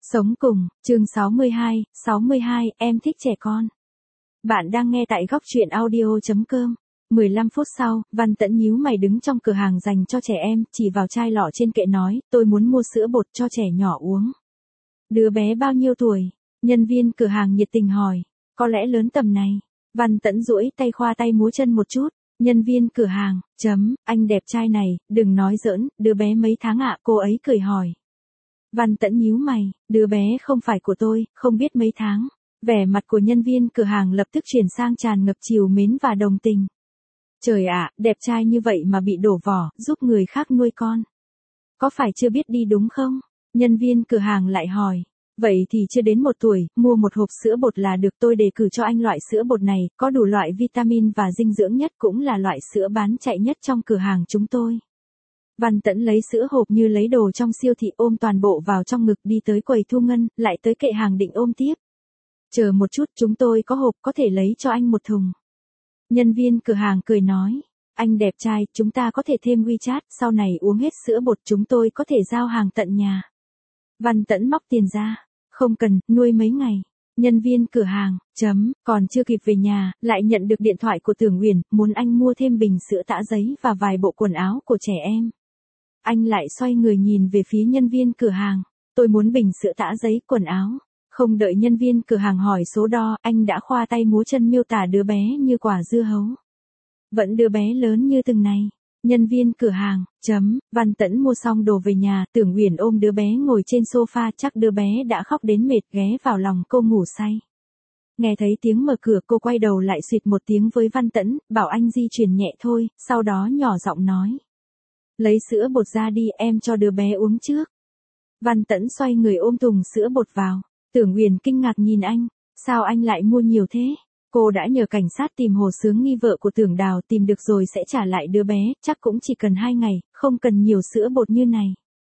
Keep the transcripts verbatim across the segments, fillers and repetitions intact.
Sống cùng, chương sáu mươi hai, sáu mươi hai, em thích trẻ con. Bạn đang nghe tại góc truyện audio chấm com. mười lăm phút sau, Văn Tẫn nhíu mày đứng trong cửa hàng dành cho trẻ em, chỉ vào chai lọ trên kệ nói, tôi muốn mua sữa bột cho trẻ nhỏ uống. Đứa bé bao nhiêu tuổi? Nhân viên cửa hàng nhiệt tình hỏi. Có lẽ lớn tầm này. Văn Tẫn duỗi tay khoa tay múa chân một chút. Nhân viên cửa hàng, chấm, anh đẹp trai này, đừng nói giỡn, đứa bé mấy tháng ạ? Cô ấy cười hỏi. Văn Tẫn nhíu mày, đứa bé không phải của tôi, không biết mấy tháng. Vẻ mặt của nhân viên cửa hàng lập tức chuyển sang tràn ngập trìu mến và đồng tình. Trời ạ, đẹp trai như vậy mà bị đổ vỏ, giúp người khác nuôi con. Có phải chưa biết đi đúng không? Nhân viên cửa hàng lại hỏi. Vậy thì chưa đến một tuổi, mua một hộp sữa bột là được, tôi đề cử cho anh loại sữa bột này, có đủ loại vitamin và dinh dưỡng nhất, cũng là loại sữa bán chạy nhất trong cửa hàng chúng tôi. Văn Tẫn lấy sữa hộp như lấy đồ trong siêu thị, ôm toàn bộ vào trong ngực, đi tới quầy thu ngân, lại tới kệ hàng định ôm tiếp. Chờ một chút, chúng tôi có hộp, có thể lấy cho anh một thùng. Nhân viên cửa hàng cười nói, anh đẹp trai, chúng ta có thể thêm WeChat, sau này uống hết sữa bột chúng tôi có thể giao hàng tận nhà. Văn Tẫn móc tiền ra, không cần, nuôi mấy ngày. Nhân viên cửa hàng, chấm, còn chưa kịp về nhà, lại nhận được điện thoại của Tưởng Uyển, muốn anh mua thêm bình sữa tã giấy và vài bộ quần áo của trẻ em. Anh lại xoay người nhìn về phía nhân viên cửa hàng, tôi muốn bình sữa tã giấy, quần áo. Không đợi nhân viên cửa hàng hỏi số đo, anh đã khoa tay múa chân miêu tả đứa bé như quả dưa hấu. Vẫn đứa bé lớn như từng này. Nhân viên cửa hàng, chấm, Văn Tẫn mua xong đồ về nhà, Tưởng Uyển ôm đứa bé ngồi trên sofa, chắc đứa bé đã khóc đến mệt, ghé vào lòng cô ngủ say. Nghe thấy tiếng mở cửa, cô quay đầu lại xịt một tiếng với Văn Tẫn, bảo anh di chuyển nhẹ thôi, sau đó nhỏ giọng nói. Lấy sữa bột ra đi, em cho đứa bé uống trước. Văn Tẫn xoay người ôm thùng sữa bột vào. Tưởng Uyển kinh ngạc nhìn anh, sao anh lại mua nhiều thế? Cô đã nhờ cảnh sát tìm Hồ Sướng Nghi, vợ của Tưởng Đào, tìm được rồi sẽ trả lại đứa bé, chắc cũng chỉ cần hai ngày, không cần nhiều sữa bột như này.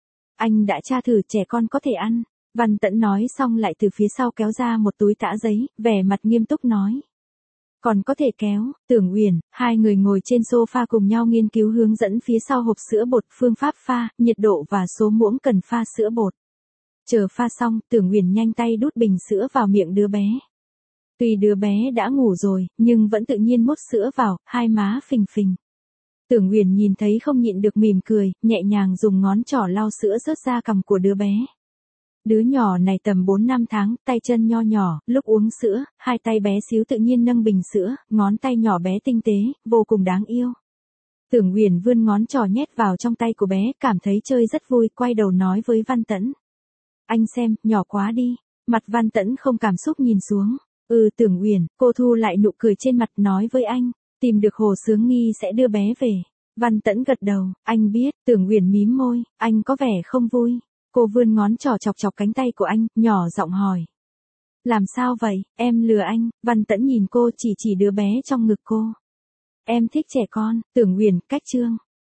Anh đã tra thử, trẻ con có thể ăn. Văn Tẫn nói xong lại từ phía sau kéo ra một túi tã giấy, vẻ mặt nghiêm túc nói. Còn có thể kéo. Tưởng Uyển, hai người ngồi trên sofa cùng nhau nghiên cứu hướng dẫn phía sau hộp sữa bột, phương pháp pha, nhiệt độ và số muỗng cần pha sữa bột. Chờ pha xong, Tưởng Uyển nhanh tay đút bình sữa vào miệng đứa bé. Tuy đứa bé đã ngủ rồi, nhưng vẫn tự nhiên mốt sữa vào, hai má phình phình. Tưởng Uyển nhìn thấy không nhịn được mỉm cười, nhẹ nhàng dùng ngón trỏ lau sữa rớt ra cằm của đứa bé. Đứa nhỏ này tầm bốn năm tháng, tay chân nho nhỏ, lúc uống sữa, hai tay bé xíu tự nhiên nâng bình sữa, ngón tay nhỏ bé tinh tế, vô cùng đáng yêu. Tưởng Uyển vươn ngón trỏ nhét vào trong tay của bé, cảm thấy chơi rất vui, quay đầu nói với Văn Tẫn. Anh xem, nhỏ quá đi. Mặt Văn Tẫn không cảm xúc nhìn xuống. Ừ, Tưởng Uyển, cô thu lại nụ cười trên mặt, nói với anh, tìm được Hồ Sướng Nghi sẽ đưa bé về. Văn Tẫn gật đầu, anh biết. Tưởng Uyển mím môi, anh có vẻ không vui. Cô vươn ngón trỏ chọc chọc cánh tay của anh, nhỏ giọng hỏi. Làm sao vậy, em lừa anh? Văn Tẫn nhìn cô, chỉ chỉ đứa bé trong ngực cô. Em thích trẻ con. Tưởng Uyển, cách chương.